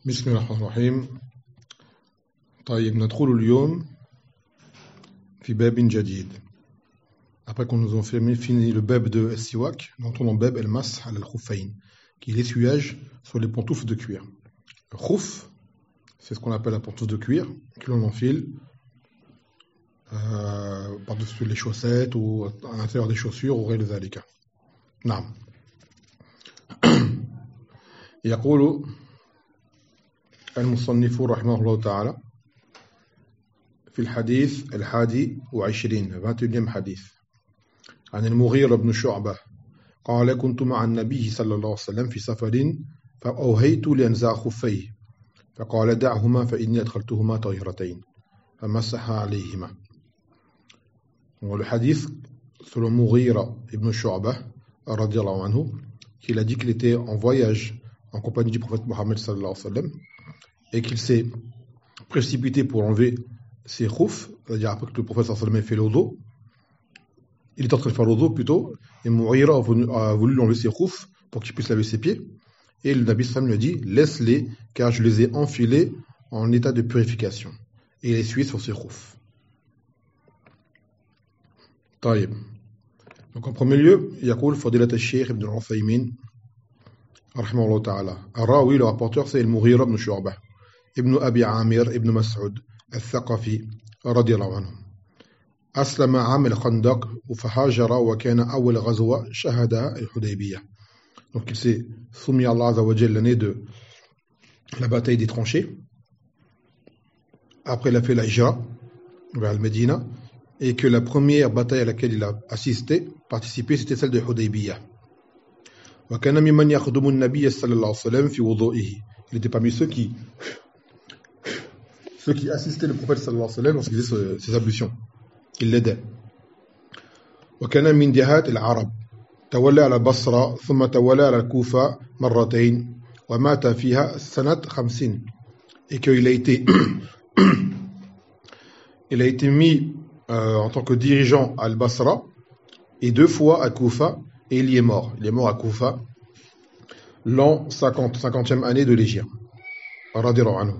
بسم الله الرحمن الرحيم. طيب ندخل اليوم في باب جديد. Après qu'on nous a fini le bab de Siwak, nous entrons dans le bab el-mas al-khuffayn, qui est l'essuyage sur les pantoufles de cuir. Le khouf, c'est ce qu'on appelle la pantoufle de cuir, que l'on enfile par-dessus les chaussettes ou à l'intérieur des chaussures ou غير ذلك. نعم. يقول المصنف رحمه الله تعالى في الحديث 21 حديث عن المغيرة بن شعبة قال كنت مع النبي صلى الله عليه وسلم في سفر فأوهيت لأنزع خفيه فقال دعهما فإني أدخلتهما طاهرتين فمسح عليهما. Le hadith sur le Mughira ibn Shu'bah radiyallahu anhu, qu'il a dit qu'il était en voyage en compagnie du prophète Mohammed sallallahu alayhi wa sallam et qu'il s'est précipité pour enlever ses khoufs, c'est-à-dire après que le prophète sallallahu alayhi wa sallam ait fait l'odo, il est en train de faire l'odo plutôt, et Mughira a voulu lui enlever ses khoufs pour qu'il puisse laver ses pieds, et le Nabi sallallahu alayhi wa sallam lui a dit laisse-les car je les ai enfilés en état de purification, et il a essuyé sur ses khoufs. طيب. Donc en premier lieu, يقول فضيلة الشيخ ابن العثيمين رحمه الله تعالى الراوي le rapporteur c'est المغيرة بن شعبة ابن أبي عامر ابن مسعود الثقفي رضي الله عنه أسلم عام الخندق فهاجر وكان أول غزوة شهدها الحديبية. Donc il s'est soumis à Allah Azza wa Jalla l'année de la bataille des tranchées. Après il a fait la hijra vers le Médina et que la première bataille à laquelle il a participé, c'était celle de Hudaybiyah. وكان ممن يخدم النبي صلى الله عليه وسلم في وضوئه. Il était parmi ceux qui assistaient le prophète sallallahu alayhi wa sallam lorsqu'il faisait ses ablutions. Il l'aidait. وكان من جهات العرب تولى على البصرة ثم تولى على الكوفة مرتين ومات فيها سنة 50. Et qu'il a été il a été mis en tant que dirigeant à Al-Basra et 2 fois à Koufa et il y est mort. Il est mort à Koufa l'an 50e année de l'Hégire. Radiallahu anhu.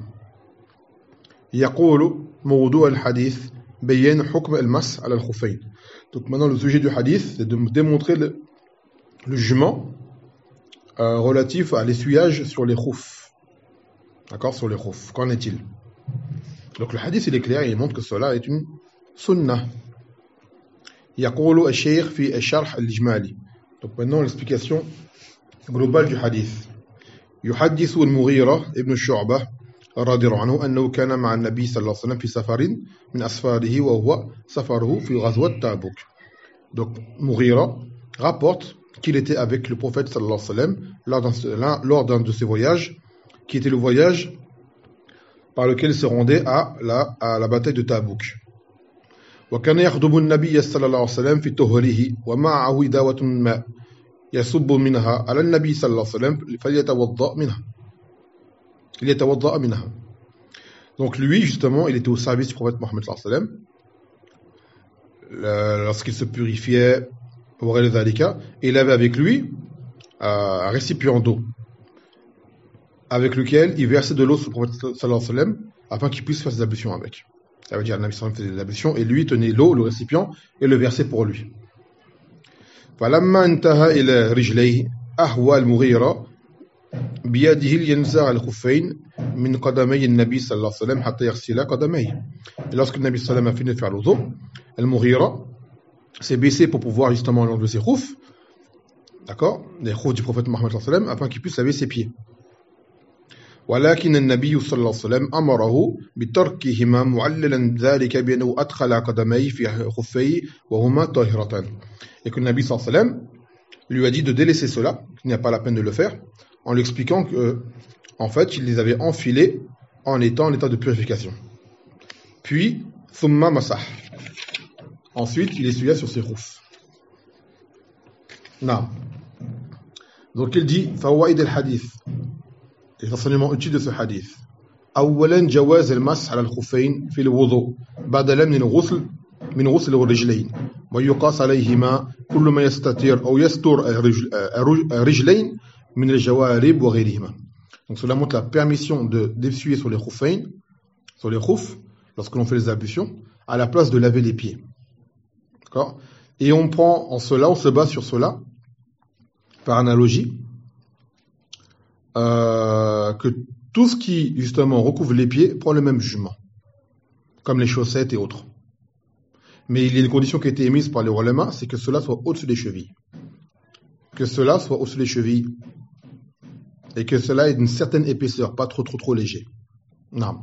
يقول موضوع الحديث بيان حكم المس على الخفين. Donc maintenant le sujet du hadith c'est de démontrer le jugement relatif à l'essuyage sur les khoufs. D'accord, sur les khoufs. Qu'en est-il? Donc le hadith il est clair, il montre que cela est une sunnah. يقول الشيخ في الشرح الإجمالي. Donc maintenant l'explication globale du hadith. يحدث المغيرة ابن شعبة رضي الله عنه أنه كان مع النبي صلى الله عليه وسلم في سفر من أسفاره وهو سفره في غزوة تابوك. Donc Mughira rapporte qu'il était avec le prophète sallallahu alayhi wa sallam lors d'un de ses voyages, qui était le voyage par lequel il se rendait à la bataille de Tabouk. وكان يخدم النبي صلى الله عليه وسلم في طهره ومعه داوة ماء يصب منها على النبي صلى الله عليه وسلم فليتوضأ منها. Donc lui justement il était au service du prophète Mohammed sallallahu alayhi wa sallam lorsqu'il se purifiait et il avait avec lui un récipient d'eau avec lequel il versait de l'eau sur le prophète sallallahu alayhi wa sallam afin qu'il puisse faire ses ablutions avec. Ça veut dire que le Nabi sallallahu alayhi wa sallam faisait des ablutions et lui tenait l'eau, le récipient et le versait pour lui. فلما انتهى إلى رجليه أهوى المغيرة بيده لينزع الخفين من قدمي النبي صلى الله عليه وسلم حتى يغسل قدميه. Et lorsque le Nabi sallallahu alayhi wa sallam a fini de faire l'odo, Al-Mughira s'est baissé pour pouvoir justement enlever ses khoufs, d'accord, les khoufs du prophète Mohammed sallallahu alayhi wa sallam, afin qu'il puisse laver ses pieds. ولكن النبي صلى الله عليه وسلم أمره بتركهما معللا ذلك بأنه أدخل قدميه في خفيه وهما طاهرتان. Et que le Nabi sallallahu alayhi wa sallam lui a dit de délaisser cela, qu'il n'y a pas la peine de le faire, en lui expliquant que, en fait, il les avait enfilés en étant en état de purification. Puis, thumma masah. Ensuite, il essuya sur ses khoufs. Non. Donc il dit, fawaïd al-hadith. Les enseignements utiles de ce hadith. أولا جواز المسح على الخفين في الوضوء بدلا من غسل الرجلين ويقاس عليهما كل ما يستتر أو يستر الرجلين من الجوارب وغيرهما. Donc cela montre la permission d'essuyer sur les khuffayn, sur les khuf, lorsque l'on fait les ablutions, à la place de laver les pieds. D'accord? Et on se base sur cela, par analogie, que tout ce qui, justement, recouvre les pieds prend le même jugement, comme les chaussettes et autres. Mais il y a une condition qui a été émise par les ulama, c'est que cela soit au-dessus des chevilles. Que cela soit au-dessus des chevilles. Et que cela ait une certaine épaisseur, pas trop léger. Non.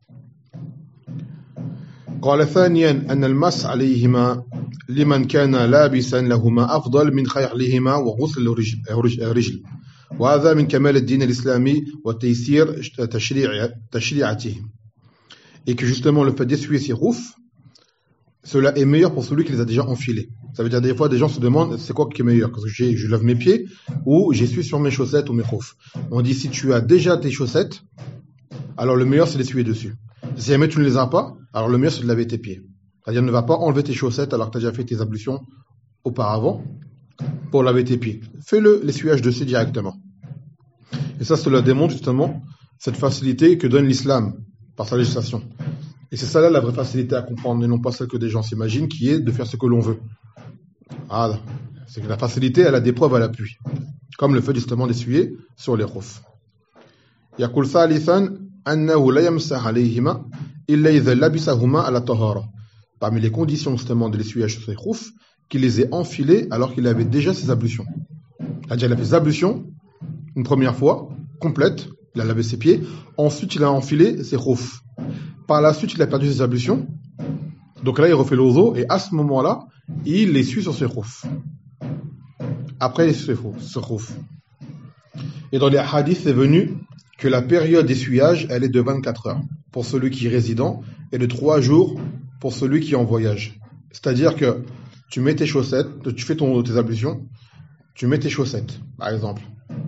قال ثانيا أن المس عليهما لمن كان لابسا لهما أفضل من خيعلهما وغسل الرجل وهذا من كمال الدين الإسلامي وتيسير تشريعتهم. Et que justement le fait d'essuyer ses roufs, cela est meilleur pour celui qui les a déjà enfilés. Ça veut dire des fois des gens se demandent c'est quoi qui est meilleur, parce que je lave mes pieds ou j'essuie sur mes chaussettes ou mes roufs. On dit si tu as déjà tes chaussettes, alors le meilleur c'est d'essuyer dessus. Si jamais tu ne les as pas, alors le meilleur c'est de laver tes pieds. C'est-à-dire ne va pas enlever tes chaussettes alors que tu as déjà fait tes ablutions auparavant pour laver tes pieds. Fais-le l'essuyage dessus directement. Et ça, cela démontre justement cette facilité que donne l'islam par sa législation. Et c'est ça là la vraie facilité à comprendre, et non pas celle que des gens s'imaginent, qui est de faire ce que l'on veut. Ah, c'est que la facilité, elle a des preuves à l'appui. Comme le fait justement d'essuyer sur les roufs. يقول ثالثا أنه لا يمسح عليهما إلا إذا لبسهما على طهارة. Parmi les conditions justement de l'essuyage sur ses roufs, qu'il les ait enfilés alors qu'il avait déjà ses ablutions. C'est-à-dire il a fait ses ablutions une première fois, complète, il a lavé ses pieds, ensuite il a enfilé ses roufs. Par la suite il a perdu ses ablutions, donc là il refait l'ozo et à ce moment-là, il les essuie sur ses roufs. Après il essuie ses roufs. Et dans les hadiths c'est venu que la période d'essuyage, elle est de 24 heures pour celui qui est résident et de 3 jours pour celui qui est en voyage. C'est-à-dire que tu mets tes chaussettes, tu fais tes ablutions, tu mets tes chaussettes, par exemple. D'accord ?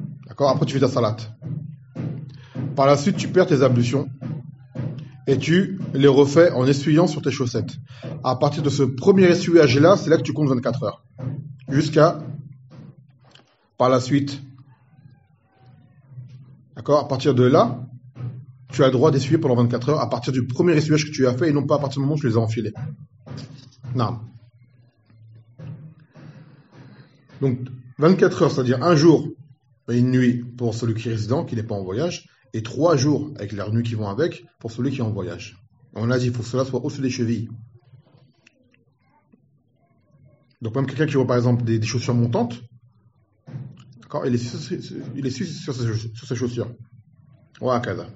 Après, tu fais ta salat. Par la suite, tu perds tes ablutions et tu les refais en essuyant sur tes chaussettes. À partir de ce premier essuyage-là, c'est là que tu comptes 24 heures. Jusqu'à, par la suite, d'accord ? À partir de là, tu as le droit d'essuyer pendant 24 heures à partir du premier essuyage que tu as fait et non pas à partir du moment où tu les as enfilés. Non. Donc, 24 heures, c'est-à-dire un jour et une nuit pour celui qui est résident, qui n'est pas en voyage, et 3 jours avec les nuits qui vont avec pour celui qui est en voyage. On a dit, il faut que cela soit au-dessus des chevilles. Donc, même quelqu'un qui voit par exemple des chaussures montantes, d'accord, il essuie sur ses chaussures. وهكذا.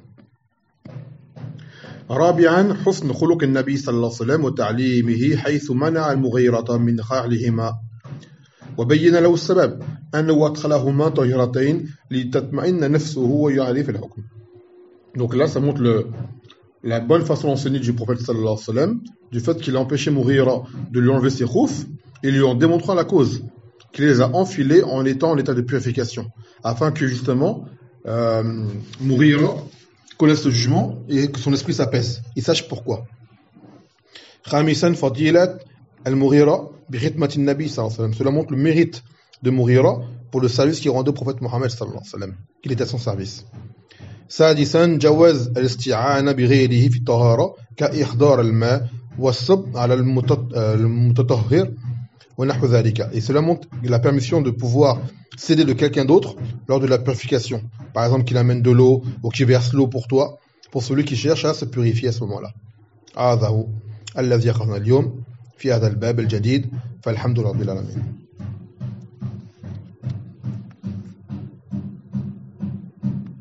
رابعا حسن خلق النبي صلى الله عليه وسلم وتعليمه حيث منع المغيرة من خلعهما وبين له السبب أنه أدخلهما طاهرتين لتطمئن نفسه ويعرف الحكم. Donc là, ça montre la bonne façon d'enseigner du prophète sallallahu alayhi wa sallam, du fait qu'il a empêché Mughira de lui enlever ses khoufs et lui en démontrant la cause, qu'il les a enfilés en étant en état de purification, afin que justement Mughira connaisse le jugement et que son esprit s'apaise, il sache pourquoi. Khamisan fadilat al-Mughira bi khidmati an-nabi sallallahu alayhi wa sallam. Cela montre le mérite de Mughira pour le service qu'il rendait au prophète Mohammed sallallahu alayhi wa sallam, qu'il était à son service. سادسا جواز الاستعانة بغيره في الطهارة كإحضار الماء والصب على المتطهر ونحو ذلك. Et cela montre la permission de pouvoir s'aider de quelqu'un d'autre lors de la purification. Par exemple, qu'il amène de l'eau ou qu'il verse l'eau pour toi, pour celui qui cherche à se purifier à ce moment-là. هذا هو الذي أخذنا اليوم في هذا الباب الجديد فالحمد لله رب العالمين.